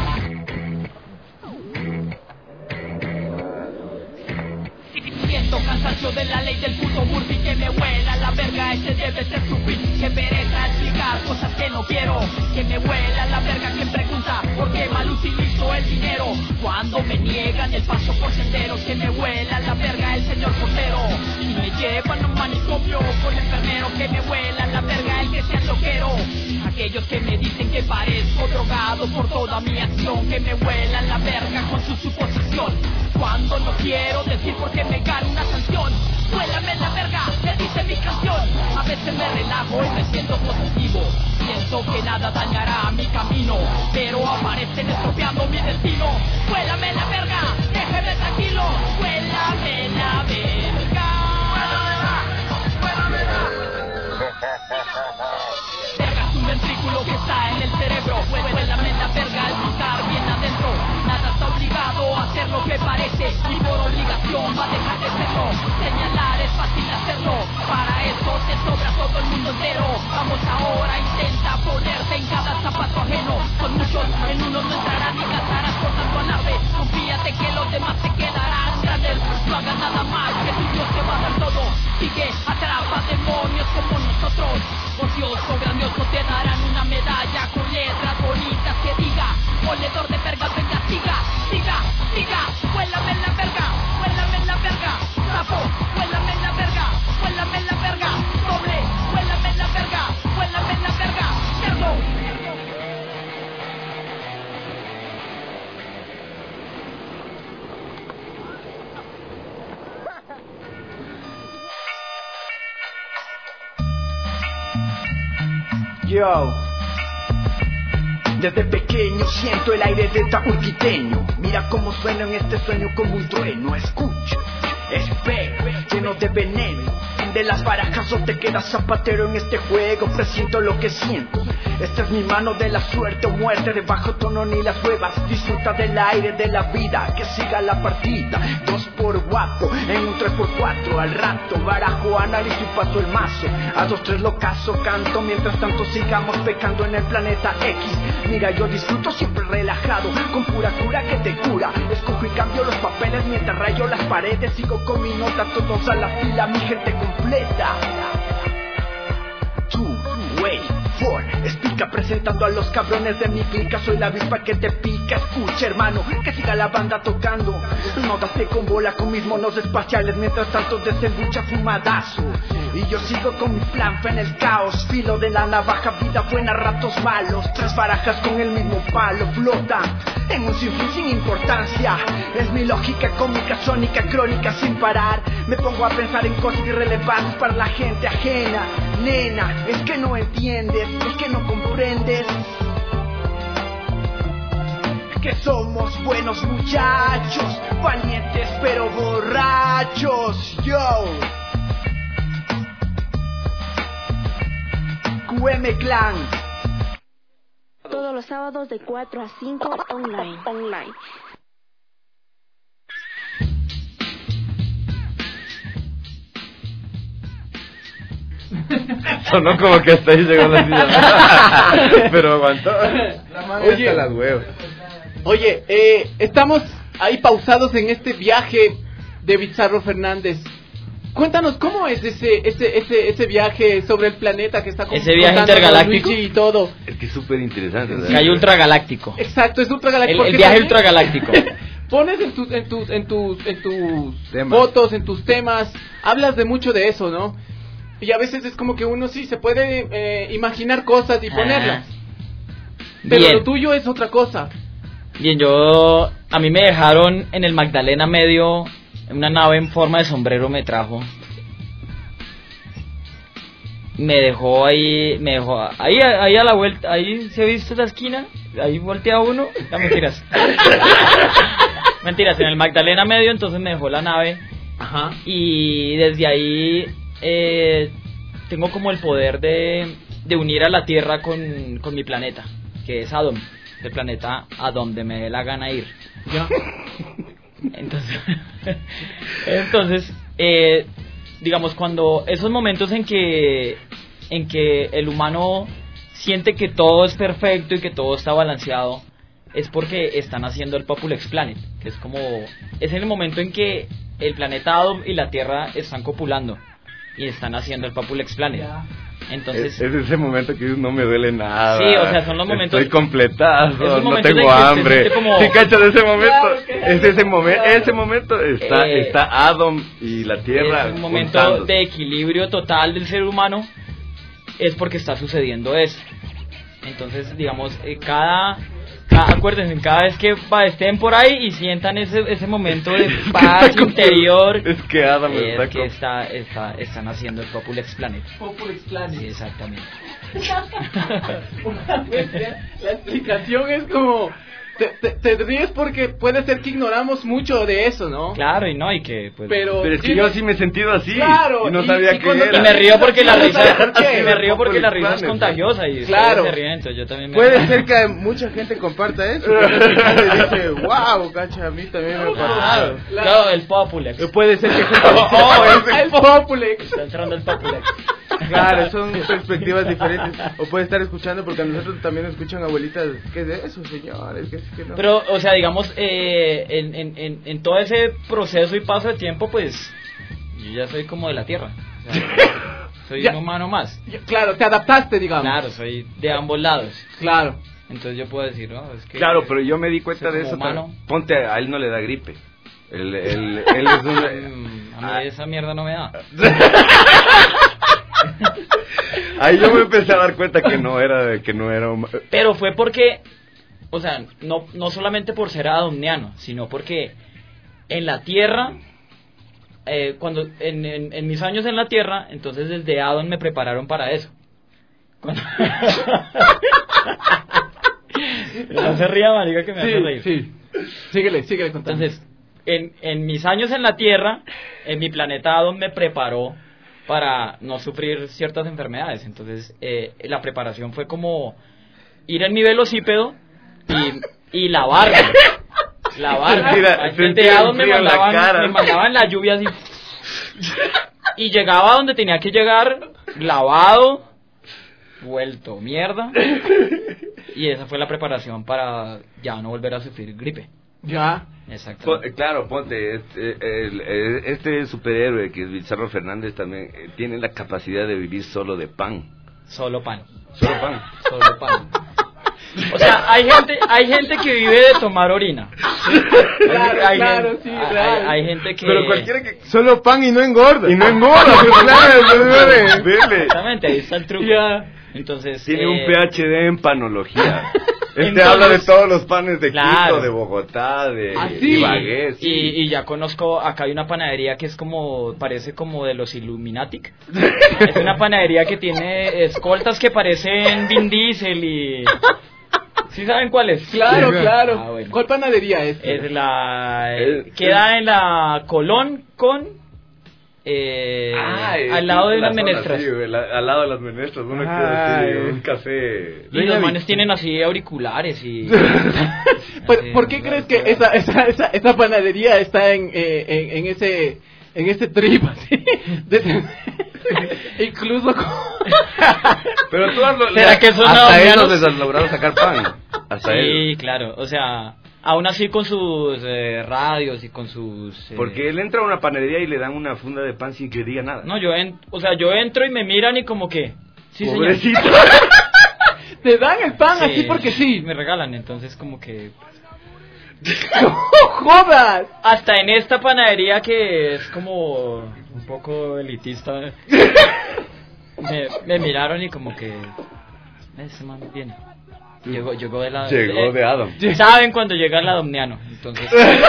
Siento cansancio de la ley del puto Murphy, que me huela la verga, ese debe ser su fin. Que pereza explicar cosas que no quiero. Que me huela la verga quien pregunta por qué mal utilizo el dinero. Cuando me niegan el paso por senderos. Que me huela la verga el señor portero. Y me llevan a un manicomio con el enfermero. Que me huela la verga el que sea loquero. Aquellos que me dicen que parezco drogado por toda mi acción. Que me huelan la verga con su suposición. Cuando no quiero decir por qué me gano una sanción. Huélame la verga, le dice mi canción. A veces me relajo y me siento positivo. Pienso que nada dañará mi camino, pero aparecen estropeando mi destino. Huélame la verga, déjeme tranquilo. Huélame la verga. Huélamela, huélamela. Verga es un ventrículo que está en el cerebro. Huélame la verga al buscar bien adentro. Nada está obligado a hacer lo que parece, y por obligación va a dejar de serlo. Señalar es fácil hacerlo, para eso te sobra todo el mundo entero. Vamos ahora, intenta ponerte en cada zapato ajeno. Con muchos en uno no entrarás ni casarás por tanto alarde. Confíate que los demás te quedarán grandes. No hagas nada más, que tu Dios te va a dar todo. Sigue, atrapa demonios como nosotros. Ocioso, grandioso, te darán una medalla con letras bonitas que diga: moledor de verga, venga, siga, siga, siga. Huélame la verga, huélame la verga. Sapo, huélame la verga, huélame la verga. Doble, huélame la verga, huélame la verga. Cerdo. Yo, desde pequeño siento el aire de taurquiteño. Mira cómo suena en este sueño como un trueno. Escucho, espero, lleno de veneno. De las barajas o te quedas zapatero en este juego. Presiento lo que siento. Esta es mi mano de la suerte o muerte. De bajo tono ni las huevas. Disfruta del aire de la vida. Que siga la partida. Dos por guapo en un tres por cuatro. Al rato barajo, analizo y paso el mazo. A dos tres lo caso, canto. Mientras tanto sigamos pecando en el planeta X. Mira, yo disfruto siempre relajado. Con pura cura que te cura. Escojo y cambio los papeles mientras rayo las paredes. Sigo con mi nota, todos a la fila, mi gente completa. Two, wait, four. Explica presentando a los cabrones de mi clica. Soy la avispa que te pica. Escucha, hermano, que siga la banda tocando. No date con bola con mis monos espaciales. Mientras tanto desembucha fumadazo. Y yo sigo con mi plan, fe en el caos. Filo de la navaja, vida buena, ratos malos. Tres barajas con el mismo palo. Flota en un sinfín sin importancia. Es mi lógica cómica, sónica, crónica sin parar. Me pongo a pensar en cosas irrelevantes para la gente ajena. Nena, es que no entiendes, es que no comprendes que somos buenos muchachos, valientes pero borrachos. Yo U M Clan. Todos los sábados de cuatro a cinco online. Online. Sonó como que hasta ahí llegó la silla. Pero aguantó. La madre Oye. hasta las huevos. Oye, eh, estamos ahí pausados en este viaje de Bizarro Fernández. Cuéntanos cómo es ese ese ese ese viaje sobre el planeta que está Ese viaje contando intergaláctico. Luigi y todo. Es que es súper interesante. Que hay ultragaláctico. Exacto, es ultragaláctico. El, el porque viaje también ultragaláctico. Pones en tus en tus en tus en tus Temas. fotos, en tus temas, hablas de mucho de eso, ¿no? Y a veces es como que uno sí se puede eh, imaginar cosas y ponerlas. Pero Bien. lo tuyo es otra cosa. Bien, yo... A mí me dejaron en el Magdalena Medio, una nave en forma de sombrero me trajo. Me dejó ahí, me dejó ahí, ahí a la vuelta, ahí se ha visto la esquina, ahí voltea uno, no, mentiras. Mentiras, en el Magdalena Medio, entonces me dejó la nave. Ajá. Y desde ahí eh, tengo como el poder de, de unir a la Tierra con, con mi planeta, que es Adom, el planeta a donde me dé la gana ir. Ya. Entonces, entonces eh, digamos, cuando esos momentos en que en que el humano siente que todo es perfecto y que todo está balanceado, es porque están haciendo el Populex Planet, que es como, es en el momento en que el planeta Adom y la Tierra están copulando y están haciendo el Populex Planet. Entonces, es, es ese momento que no me duele nada. Sí, o sea, son los momentos. Estoy completazo, Esos no momentos tengo en que usted hambre. siente como- Sí, cachas, ese momento. Claro que es ese momento, ese momento está, Eh, está Adam y la Tierra. es un momento juntándose. de equilibrio total del ser humano, es porque está sucediendo eso. Entonces, digamos, eh, cada, cada acuérdense, cada vez que va, estén por ahí y sientan ese ese momento de paz interior, Es que Adam es está que con- está, está, están haciendo el Populex Planet. Populex Planet. Sí, exactamente. Una vez ya, la explicación es como te, te, te ríes porque puede ser que ignoramos mucho de eso, ¿no? Claro, y no, y que pues... Pero, Pero es que yo sí me he sentido así. Claro, y no y- sabía y qué cuando- era. Y me río porque la No risa, sabes por qué. y me río porque la risa es Planet. contagiosa y Claro. ustedes se ríen, entonces yo también me Puede ser que mucha gente comparta eso. Que al final le dice, wow, cacha, a mí también me ha pasado. Claro, claro, el Populex. Puede ser que gente Oh, el Populex. Está entrando el Populex. Claro, son perspectivas diferentes. O puede estar escuchando porque a nosotros también nos escuchan abuelitas. ¿Qué es de eso, señores? ¿Qué es que no? Pero, o sea, digamos, eh, en, en, en, en todo ese proceso y paso de tiempo, pues, yo ya soy como de la Tierra. O sea, soy Ya. un humano más. Claro, te adaptaste, digamos. Claro, soy de ambos lados. Claro. Entonces yo puedo decir, no, es que... Claro, pero yo me di cuenta soy de como eso. humano. también. Ponte, a él no le da gripe. Él, él, él es un... Mm, A mí esa mierda no me da. Ahí yo me empecé a dar cuenta que no era, que no era un... Pero fue porque, o sea, no, no solamente por ser adomniano, sino porque en la Tierra, eh, cuando en, en, en mis años en la Tierra, entonces desde Adon me prepararon para eso. Cuando... no se ría, marica, que me hace reír. Sí, síguele, síguele contando. Entonces, en, en mis años en la Tierra, en mi planeta Adon me preparó para no sufrir ciertas enfermedades. Entonces, eh, la preparación fue como ir en mi velocípedo y, y lavarme. Lavarme. Sentía- Al sentía frente de Adon un me frío en la mandaban, cara. me mandaban la lluvia así. Y llegaba donde tenía que llegar, lavado, vuelto mierda. Y esa fue la preparación para ya no volver a sufrir gripe. Ya. Exacto. Po- Claro, ponte, este, el- el- este superhéroe que es Bizarro Fernández también eh, tiene la capacidad de vivir solo de pan. Solo pan. Solo pan. Solo pan. O sea, hay gente, hay gente que vive de tomar orina. Claro, hay, claro, gente, sí, hay, real. hay gente que... Pero cualquiera que... Solo pan y no engorda. Y no engorda, pues claro, Claro, vele. Exactamente, ahí está el truco. Ya. Entonces... Tiene eh, un P H D en panología. Este Entonces- habla de todos los panes de Claro. Quito, de Bogotá, de ¿Ah, sí? Ibagué. sí. Y, y ya conozco, acá hay una panadería que es como, parece como de los Illuminatic. Es una panadería que tiene escoltas que parecen Vin Diesel y... ¿Sí saben cuál es? Claro, claro. Ah, bueno. ¿Cuál panadería es? Es la... Eh, queda en la Colón con... Eh, Ah, eh, al lado de la las zona, menestras. sí, la- al lado de las menestras, uno Ah, que eh. un café. Y los manes tienen así auriculares y... ¿Por, así, por qué crees que esa, esa, esa, esa panadería está en, eh, en, en ese en ese trip así? De- incluso con... Pero tú has lo- ¿Será que son hasta adomianos? ellos les has logrado sacar pan. Hasta Sí, ellos. claro, o sea, aún así con sus eh, radios y con sus... eh, Porque él entra a una panadería y le dan una funda de pan sin que diga nada. No, yo en, o sea, yo entro y me miran y como que... Sí, señor. Pobrecito. Te dan el pan Sí, así porque sí. me regalan, entonces como que... ¡No jodas! Hasta en esta panadería que es como un poco elitista, me, me miraron y como que... Ese man viene. Llegó, llegó de la... Llegó de Adam. Saben cuando llega el adomniano, entonces...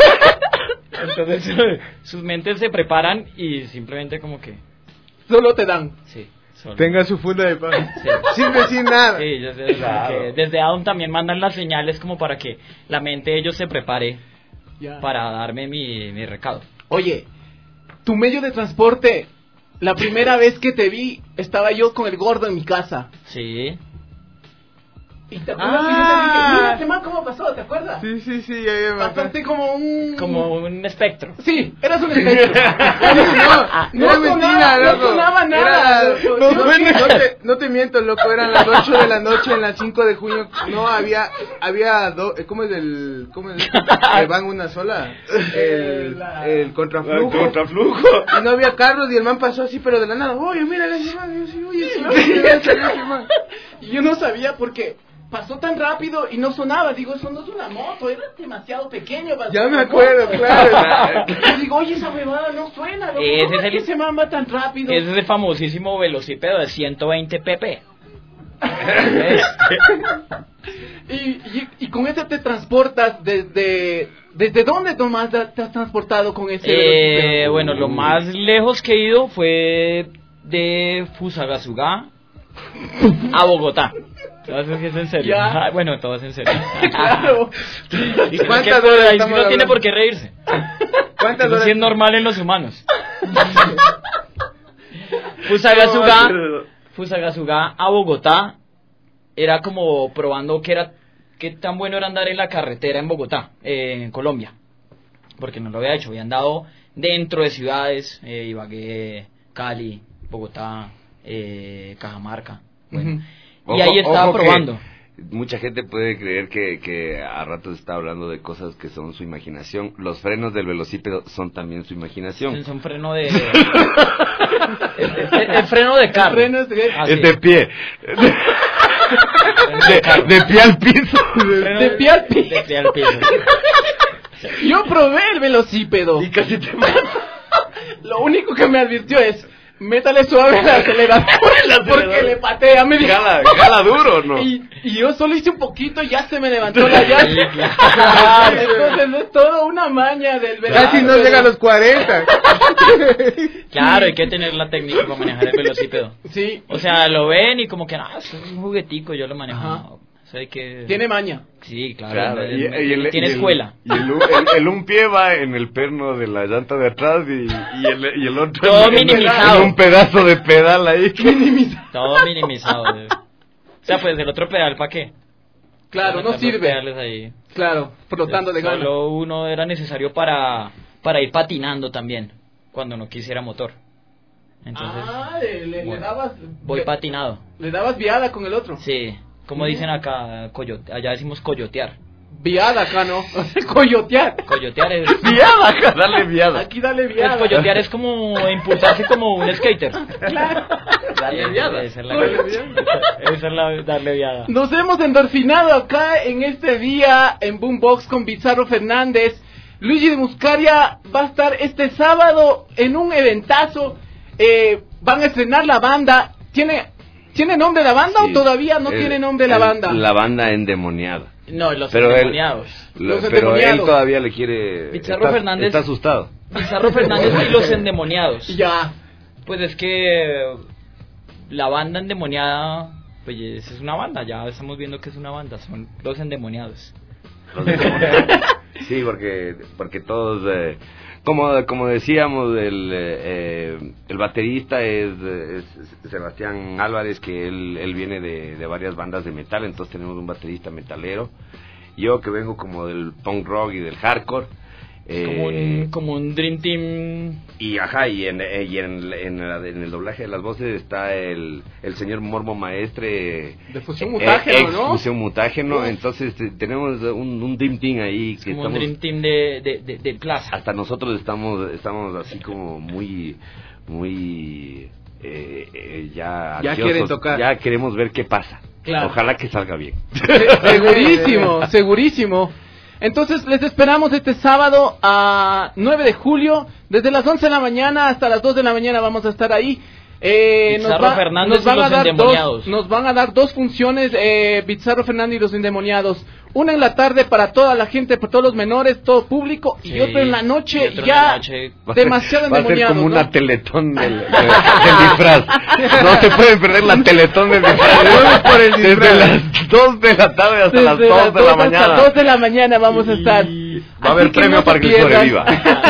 entonces sus mentes se preparan y simplemente como que... Solo te dan. Sí. Solo. Tenga su funda de pan. Sí. Sin decir nada. Sí, yo sé, como que desde Adam también mandan las señales como para que la mente de ellos se prepare Ya. para darme mi, mi recado. Oye, tu medio de transporte, la primera vez que te vi, estaba yo con el gordo en mi casa. Sí. Y te acuerdas Ah. que yo te dije, mira este man cómo pasó, ¿te acuerdas? Sí, sí, sí, ya, ya me acuerdo. Pasaste como un... Como un espectro. Sí, eras un espectro. No, No era sonaba- mentira, no loco. sonaba nada, Era- loco. no, Yo no sí- te, no te miento, loco, eran las ocho de la noche en la cinco de junio. No, había, había dos, ¿cómo es el, cómo es el, que van una sola? El, el contraflujo. El contraflujo. Y no había carros y el man pasó así, pero de la nada, oye, mira ese man, yo sí, oye, ese man, mira ese man. Y yo no sabía porque pasó tan rápido y no sonaba. Digo, eso no es una moto, era demasiado pequeño. para Ya ser me una acuerdo, moto. claro. Y digo, oye, esa huevada no suena. loco. Ese ¿Cómo es es el- que ese man va tan rápido? Ese es el famosísimo velocípedo de ciento veinte p p. y, y, y con ese te transportas desde... ¿Desde dónde, Tomás, te te has transportado con ese Eh, velocípedo? bueno, lo más lejos que he ido fue de Fusagasugá a Bogotá. ¿Te vas a decir que es en serio? Ya. Ah, bueno, todo es en serio. Claro. ¿Y Es cuántas que, horas ahí sí estamos no tiene hablando? por qué reírse. ¿Cuántas Eso horas? sí es normal en los humanos. Fusagasugá, Fusagasugá a Bogotá era como probando que era qué tan bueno era andar en la carretera en Bogotá, eh, en Colombia, porque no lo había hecho, había andado dentro de ciudades, eh, Ibagué, Cali, Bogotá, eh, Cajamarca, bueno, Ujú. y ahí estaba Ojo que probando. Mucha gente puede creer que, que a ratos está hablando de cosas que son su imaginación. Los frenos del velocípedo son también su imaginación. Es un freno de... el, el- el freno de carro. El freno es de- Ah, sí. Es de pie. De, de pie al piso. Freno de pie al piso. De pie al piso. Yo probé el velocípedo. Y casi te mata. Lo único que me advirtió es, métale suave al acelerador, porque le patea, me dijo. Jala, jala duro, ¿no? Y, y yo solo hice un poquito y ya se me levantó la llanta. Sí, claro. Entonces es todo una maña del velocípedo. Casi no llega a los cuarenta. Claro, hay que tener la técnica para manejar el velocípedo. Sí, O sea, lo ven y como que, ah, es un juguetico, yo lo manejo. Ajá. No, o sea, hay que... tiene maña. Sí, claro. Claro, es- y, y el, tiene y el- escuela. Y el, un- el- el un pie va en el perno de la llanta de atrás y, y, el, y el otro Todo en, en- minimizado. en un pedazo de pedal ahí. Todo minimizado. eh. O sea, pues el otro pedal, ¿para qué? Claro, Para no meter los sirve. pedales ahí. Claro, flotando de gana. Solo uno era necesario para, para ir patinando también, cuando no quisiera motor. Entonces, Ah, le, le- le bueno, dabas... voy le- patinado. Le dabas viada con el otro. Sí, como dicen acá, coyote, allá decimos coyotear. Viada acá, ¿no? Coyotear. Coyotear es... Viada, acá, dale viada. Aquí dale El viada. coyotear es como impulsarse como un skater. Claro. Dale viada. Esa es la, Dale viada. esa es la darle viada. Nos hemos endorfinado acá en este día en Boombox con Bizarro Fernández. Luigi de Muscaria va a estar este sábado en un eventazo. Eh, van a estrenar la banda. ¿Tiene, ¿tiene nombre la banda Sí. o todavía no El- tiene nombre la el- banda? La banda endemoniada. No, los Pero él- endemoniados. Lo- Los pero él endemoniados. todavía le quiere. Pizarro está, Fernández. está asustado. Pizarro Fernández y los endemoniados. Ya. Pues es que la banda endemoniada, pues es una banda, ya estamos viendo que es una banda, son los endemoniados. Los endemoniados. Sí, porque porque todos, eh, como como decíamos, el eh, el baterista es, es Sebastián Álvarez, que él él viene de, de varias bandas de metal, entonces tenemos un baterista metalero. Yo que vengo como del punk rock y del hardcore. Eh, como, un, como un Dream Team. Y ajá, y en, y en, en, en el doblaje de las voces está el, el señor Morbo Maestre. De Fusión Mutágeno, eh, ¿no? Fusión Mutágeno, ¿no? Entonces eh, tenemos un, un Dream Team ahí. Es que como estamos, un Dream Team de, de, de, de plaza. Hasta nosotros estamos, estamos así como muy, muy... Eh, eh, ya ya quieren tocar. Ya queremos ver qué pasa. Claro. Ojalá que salga bien. Segurísimo, segurísimo. Entonces les esperamos este sábado a nueve de julio, desde las once de la mañana hasta las dos de la mañana vamos a estar ahí. Eh, nos, va, nos, van a dar dos, nos van a dar dos funciones, eh, Bizarro Fernández y los Endemoniados. Una en la tarde para toda la gente, para todos los menores, todo público, sí, y otra en la noche, ya en la noche. Demasiado va endemoniados. Va a ser como ¿no? una teletón del, del, del disfraz. No se pueden perder la teletón del disfraz. Por el disfraz. Desde las dos de la tarde hasta Desde las dos de la mañana. Hasta dos de la mañana vamos a estar. Va a haber premio no para que el sobreviva.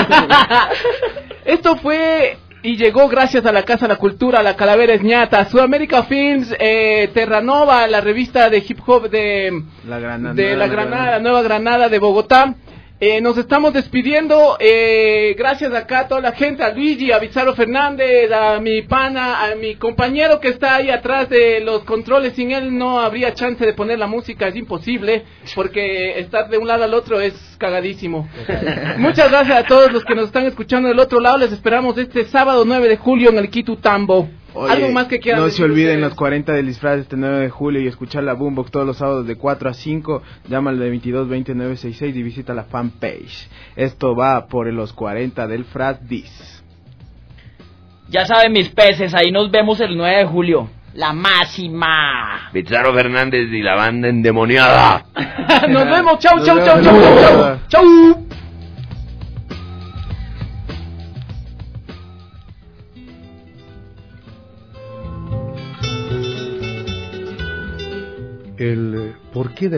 Esto fue... Y llegó gracias a la Casa de la Cultura, la Calavera Ñata, Sudamérica Films, eh, Terranova, la revista de hip hop de la Granada, de la Granada, Nueva Granada de Bogotá. Eh, nos estamos despidiendo, eh, gracias acá a toda la gente, a Luigi, a Bizarro Fernández, a mi pana, a mi compañero que está ahí atrás de los controles. Sin él no habría chance de poner la música, es imposible, porque estar de un lado al otro es cagadísimo. Muchas gracias a todos los que nos están escuchando del otro lado, les esperamos este sábado nueve de julio en el Kitu Tambo. Oye, algo más que quieran no decir se olviden ustedes. Los cuarenta del disfraz este nueve de julio y escuchar la Boombox todos los sábados de cuatro a cinco. Llama al de veintidós veinte nueve sesenta y seis y visita la fanpage. Esto va por los cuarenta del Frasdis. Ya saben mis peces, ahí nos vemos el nueve de julio. La máxima. Bizarro Fernández y la banda endemoniada. Nos vemos, chau, chau, chau, chau, chau, chau. El porqué de